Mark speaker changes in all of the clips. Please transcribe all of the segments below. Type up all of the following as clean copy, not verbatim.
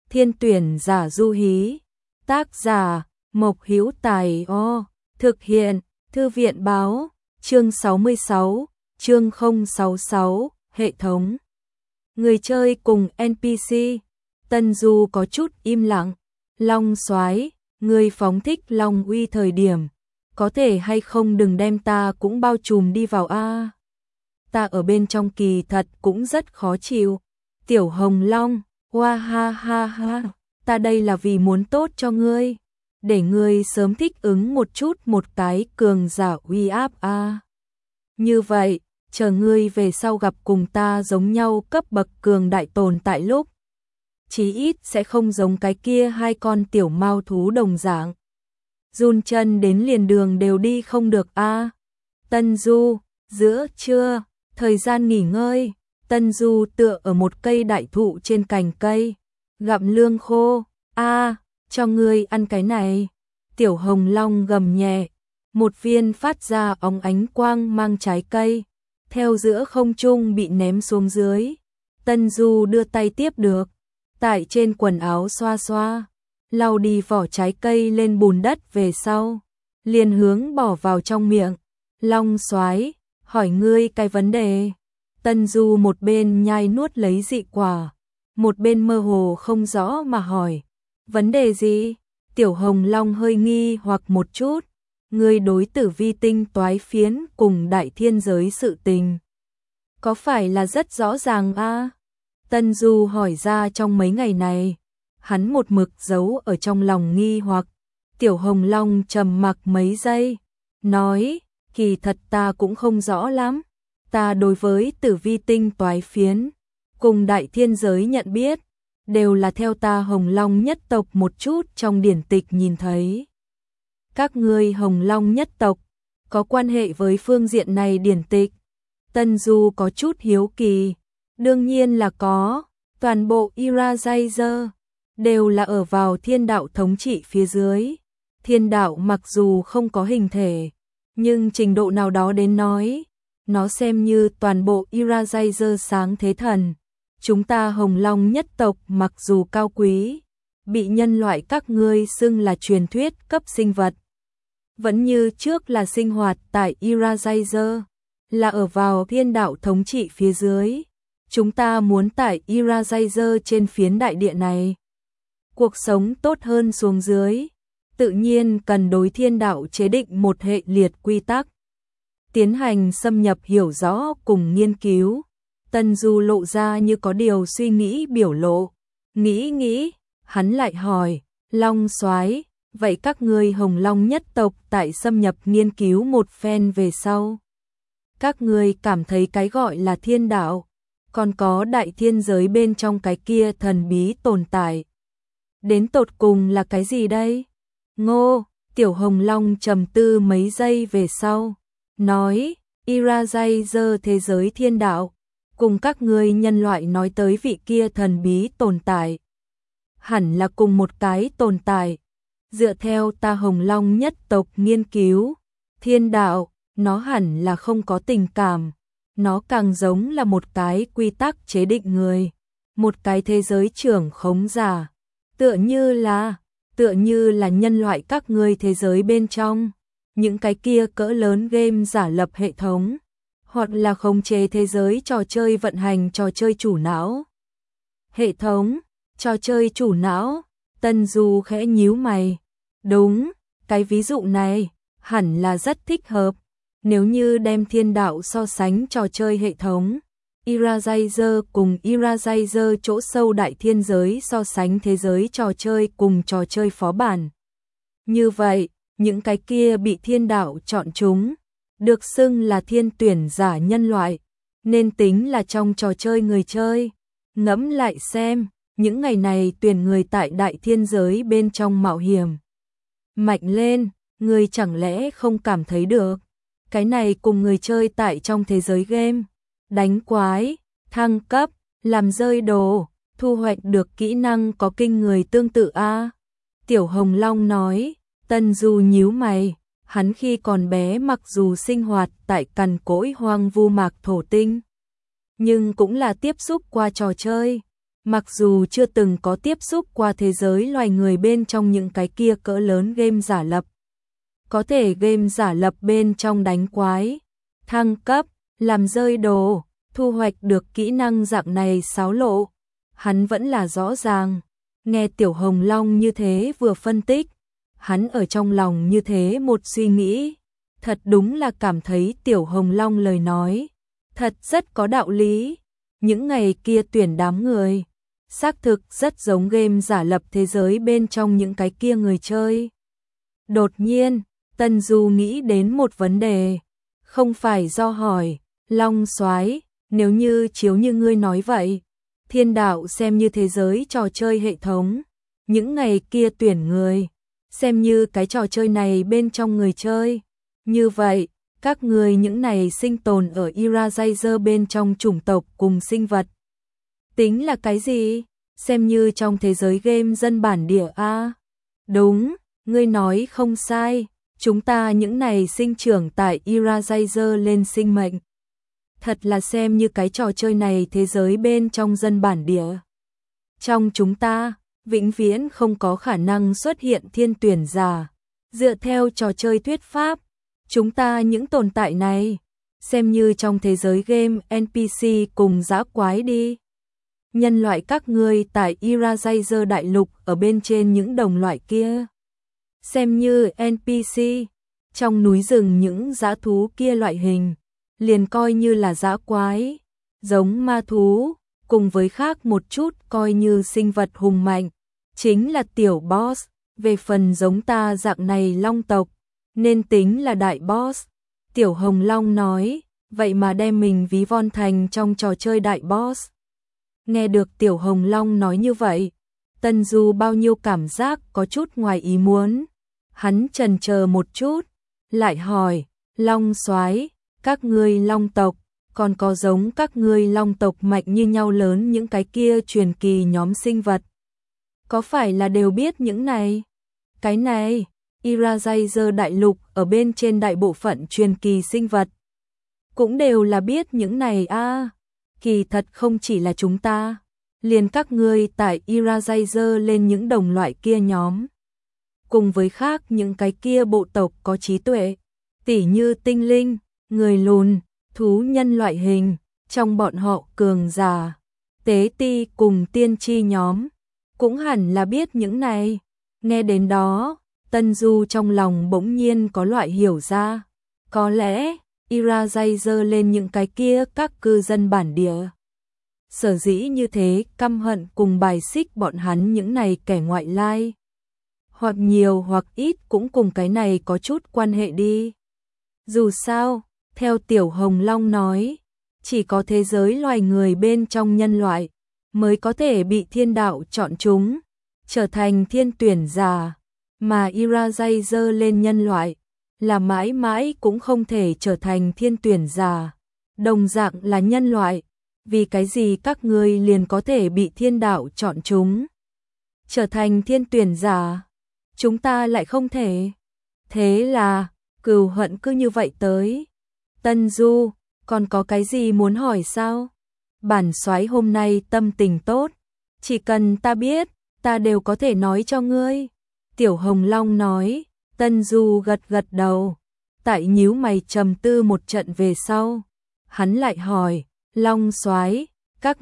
Speaker 1: Thiên tuyển giả du hí. Tác giả Mộc Hữu Tài. Thực hiện Thư viện báo. Chương 66, chương 066, hệ thống. Người chơi cùng NPC. Tân Du có chút im lặng. Long soái, người phóng thích Long uy thời điểm, có thể hay không đừng đem ta cũng bao trùm đi vào a. Ta ở bên trong kỳ thật cũng rất khó chịu. Tiểu Hồng Long, hoa ha ha ha, ta đây là vì muốn tốt cho ngươi, để ngươi sớm thích ứng một chút một cái cường giả uy áp a. Như vậy, chờ ngươi về sau gặp cùng ta giống nhau cấp bậc cường đại tồn tại lúc, chí ít sẽ không giống cái kia hai con tiểu mao thú đồng dạng. Run chân đến liền đường đều đi không được a. Tân Du, giữa trưa, thời gian nghỉ ngơi, Tân Du tựa ở một cây đại thụ trên cành cây, gặm lương khô. Cho ngươi ăn cái này. Tiểu Hồng Long gầm nhẹ, một viên phát ra óng ánh quang mang trái cây, theo giữa không trung bị ném xuống dưới. Tân Du đưa tay tiếp được, tại trên quần áo xoa xoa, lau đi vỏ trái cây lên bùn đất về sau, liền hướng bỏ vào trong miệng. Long soái, hỏi ngươi cái vấn đề. Tân Du một bên nhai nuốt lấy dị quả, một bên mơ hồ không rõ mà hỏi. Vấn đề gì? Tiểu Hồng Long hơi nghi hoặc một chút. Ngươi đối Tử Vi tinh toái phiến cùng đại thiên giới sự tình, có phải là rất rõ ràng a? Tân Du hỏi ra trong mấy ngày này, hắn một mực giấu ở trong lòng nghi hoặc. Tiểu Hồng Long trầm mặc mấy giây, nói, kỳ thật ta cũng không rõ lắm. Ta đối với Tử Vi tinh toái phiến cùng đại thiên giới nhận biết, đều là theo ta Hồng Long nhất tộc một chút trong điển tịch nhìn thấy. Các ngươi Hồng Long nhất tộc có quan hệ với phương diện này điển tịch? Tân Du có chút hiếu kỳ. Đương nhiên là có, toàn bộ Iraiser đều là ở vào thiên đạo thống trị phía dưới. Thiên đạo mặc dù không có hình thể, nhưng trình độ nào đó đến nói, nó xem như toàn bộ Iraiser sáng thế thần. Chúng ta Hồng Long nhất tộc mặc dù cao quý, bị nhân loại các ngươi xưng là truyền thuyết cấp sinh vật, vẫn như trước là sinh hoạt tại Iraiser, là ở vào thiên đạo thống trị phía dưới. Chúng ta muốn tại Iraiser trên phiến đại địa này, cuộc sống tốt hơn xuống dưới, tự nhiên cần đối thiên đạo chế định một hệ liệt quy tắc, tiến hành xâm nhập hiểu rõ cùng nghiên cứu. Tân Du lộ ra như có điều suy nghĩ biểu lộ, nghĩ, hắn lại hỏi, Long soái, vậy các ngươi Hồng Long nhất tộc tại xâm nhập nghiên cứu một phen về sau, các ngươi cảm thấy cái gọi là thiên đạo, còn có đại thiên giới bên trong cái kia thần bí tồn tại, đến tột cùng là cái gì đây? Ngô, Tiểu Hồng Long trầm tư mấy giây về sau, nói, Iraiser thế giới thiên đạo, cùng các ngươi nhân loại nói tới vị kia thần bí tồn tại, hẳn là cùng một cái tồn tại. Dựa theo ta Hồng Long nhất tộc nghiên cứu, thiên đạo, nó hẳn là không có tình cảm, nó càng giống là một cái quy tắc chế định người, một cái thế giới trưởng khống giả, tựa như là nhân loại các ngươi thế giới bên trong, những cái kia cỡ lớn game giả lập hệ thống, hoặc là khống chế thế giới trò chơi vận hành trò chơi chủ não. Hệ thống, trò chơi chủ não, Tân Du khẽ nhíu mày. Đúng, cái ví dụ này, hẳn là rất thích hợp. Nếu như đem thiên đạo so sánh trò chơi hệ thống, Iraiser cùng Iraiser chỗ sâu đại thiên giới so sánh thế giới trò chơi cùng trò chơi phó bản. Như vậy, những cái kia bị thiên đạo chọn chúng, được xưng là thiên tuyển giả nhân loại, nên tính là trong trò chơi người chơi. Ngẫm lại xem, những ngày này tuyển người tại đại thiên giới bên trong mạo hiểm mạnh lên, người chẳng lẽ không cảm thấy được? Cái này cùng người chơi tại trong thế giới game, đánh quái, thăng cấp, làm rơi đồ, thu hoạch được kỹ năng có kinh người tương tự a. Tiểu Hồng Long nói. Tân Du nhíu mày, hắn khi còn bé mặc dù sinh hoạt tại cằn cỗi hoang vu mạc thổ tinh, nhưng cũng là tiếp xúc qua trò chơi, Mặc dù chưa từng có tiếp xúc qua thế giới loài người bên trong những cái kia cỡ lớn game giả lập. Có thể game giả lập bên trong đánh quái, thăng cấp, làm rơi đồ, thu hoạch được kỹ năng dạng này xáo lộ. Hắn vẫn là rõ ràng. Nghe Tiểu Hồng Long như thế vừa phân tích, hắn ở trong lòng như thế một suy nghĩ. Thật đúng là cảm thấy Tiểu Hồng Long lời nói thật rất có đạo lý. Những ngày kia tuyển đám người, xác thực rất giống game giả lập thế giới bên trong những cái kia người chơi. Đột nhiên, Tân Du nghĩ đến một vấn đề, không phải do hỏi, Long Soái, nếu như chiếu như ngươi nói vậy, thiên đạo xem như thế giới trò chơi hệ thống, những ngày kia tuyển người, xem như cái trò chơi này bên trong người chơi. Như vậy, các người những này sinh tồn ở Eraser bên trong chủng tộc cùng sinh vật. Tính là cái gì? Xem như trong thế giới game dân bản địa a. Đúng, ngươi nói không sai, chúng ta những này sinh trưởng tại Eraser lên sinh mệnh. Thật là xem như cái trò chơi này thế giới bên trong dân bản địa. Trong chúng ta, vĩnh viễn không có khả năng xuất hiện thiên tuyển giả. Dựa theo trò chơi thuyết pháp, chúng ta những tồn tại này, xem như trong thế giới game NPC cùng dã quái đi. Nhân loại các ngươi tại Eraser đại lục ở bên trên những đồng loại kia, xem như NPC, trong núi rừng những dã thú kia loại hình, liền coi như là dã quái, giống ma thú, cùng với khác một chút coi như sinh vật hùng mạnh, chính là tiểu boss, về phần giống ta dạng này long tộc, nên tính là đại boss. Tiểu Hồng Long nói, vậy mà đem mình ví von thành trong trò chơi đại boss. Nghe được Tiểu Hồng Long nói như vậy, Tân Du bao nhiêu cảm giác có chút ngoài ý muốn. Hắn chần chờ một chút, lại hỏi, Long Soái, các ngươi long tộc, còn có giống các ngươi long tộc mạnh như nhau lớn những cái kia truyền kỳ nhóm sinh vật. Có phải là đều biết những này? Cái này, Eraser đại lục ở bên trên đại bộ phận truyền kỳ sinh vật. Cũng đều là biết những này a. Kỳ thật không chỉ là chúng ta, liền các ngươi tại Eraser lên những đồng loại kia nhóm. Cùng với khác những cái kia bộ tộc có trí tuệ, tỉ như tinh linh, người lùn, thú nhân loại hình, trong bọn họ cường giả, tế ti cùng tiên tri nhóm, cũng hẳn là biết những này. Nghe đến đó, Tân Du trong lòng bỗng nhiên có loại hiểu ra, có lẽ Eraser lên những cái kia các cư dân bản địa. Sở dĩ như thế căm hận cùng bài xích bọn hắn những này kẻ ngoại lai. Hoặc nhiều hoặc ít cũng cùng cái này có chút quan hệ đi. Dù sao, theo Tiểu Hồng Long nói, chỉ có thế giới loài người bên trong nhân loại mới có thể bị thiên đạo chọn chúng, trở thành thiên tuyển giả, mà Eraser lên nhân loại là mãi mãi cũng không thể trở thành thiên tuyển giả. Đồng dạng là nhân loại, vì cái gì các ngươi liền có thể bị thiên đạo chọn chúng, trở thành thiên tuyển giả, chúng ta lại không thể. Thế là, cừu hận cứ như vậy tới. Tân Du, còn có cái gì muốn hỏi sao? Bản soái hôm nay tâm tình tốt, chỉ cần ta biết, ta đều có thể nói cho ngươi. Tiểu Hồng Long nói. Tân Du gật gật đầu, tại nhíu mày trầm tư một trận về sau, hắn lại hỏi, Long Soái, các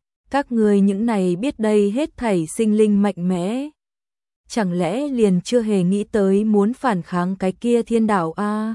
Speaker 1: ngươi những này biết đây hết thảy sinh linh mạnh mẽ, chẳng lẽ liền chưa hề nghĩ tới muốn phản kháng cái kia thiên đạo a?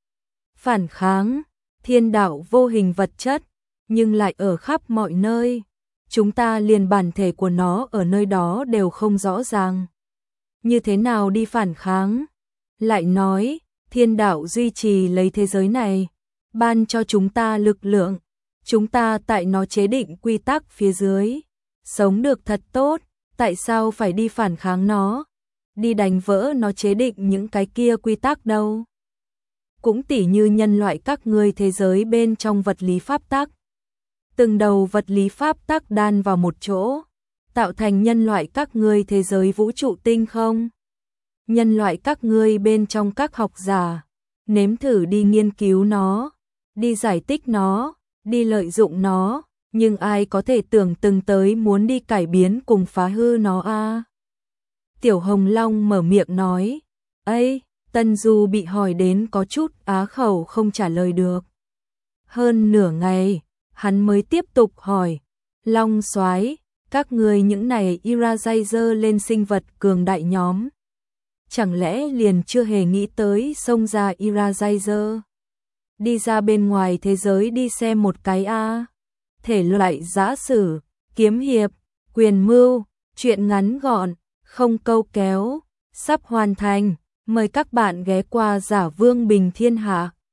Speaker 1: Phản kháng, thiên đạo vô hình vật chất, nhưng lại ở khắp mọi nơi, chúng ta liền bản thể của nó ở nơi đó đều không rõ ràng. Như thế nào đi phản kháng? Lại nói, thiên đạo duy trì lấy thế giới này, ban cho chúng ta lực lượng, chúng ta tại nó chế định quy tắc phía dưới, sống được thật tốt, tại sao phải đi phản kháng nó, đi đánh vỡ nó chế định những cái kia quy tắc đâu? Cũng tỉ như nhân loại các ngươi thế giới bên trong vật lý pháp tắc. Từng đầu vật lý pháp tắc đan vào một chỗ, tạo thành nhân loại các ngươi thế giới vũ trụ tinh không. Nhân loại các ngươi bên trong các học giả, nếm thử đi nghiên cứu nó, đi giải tích nó, đi lợi dụng nó, nhưng ai có thể tưởng từng tới muốn đi cải biến cùng phá hư nó a. Tiểu Hồng Long mở miệng nói, ấy, Tân Du bị hỏi đến có chút á khẩu không trả lời được. Hơn nửa ngày, hắn mới tiếp tục hỏi, Long soái, các người những này Eraser lên sinh vật cường đại nhóm. Chẳng lẽ liền chưa hề nghĩ tới xông ra Eraser? Đi ra bên ngoài thế giới đi xem một cái a. Thể loại giã sử, kiếm hiệp, quyền mưu, truyện ngắn gọn, không câu kéo, sắp hoàn thành. Mời các bạn ghé qua Giả Vương Bình Thiên Hạ.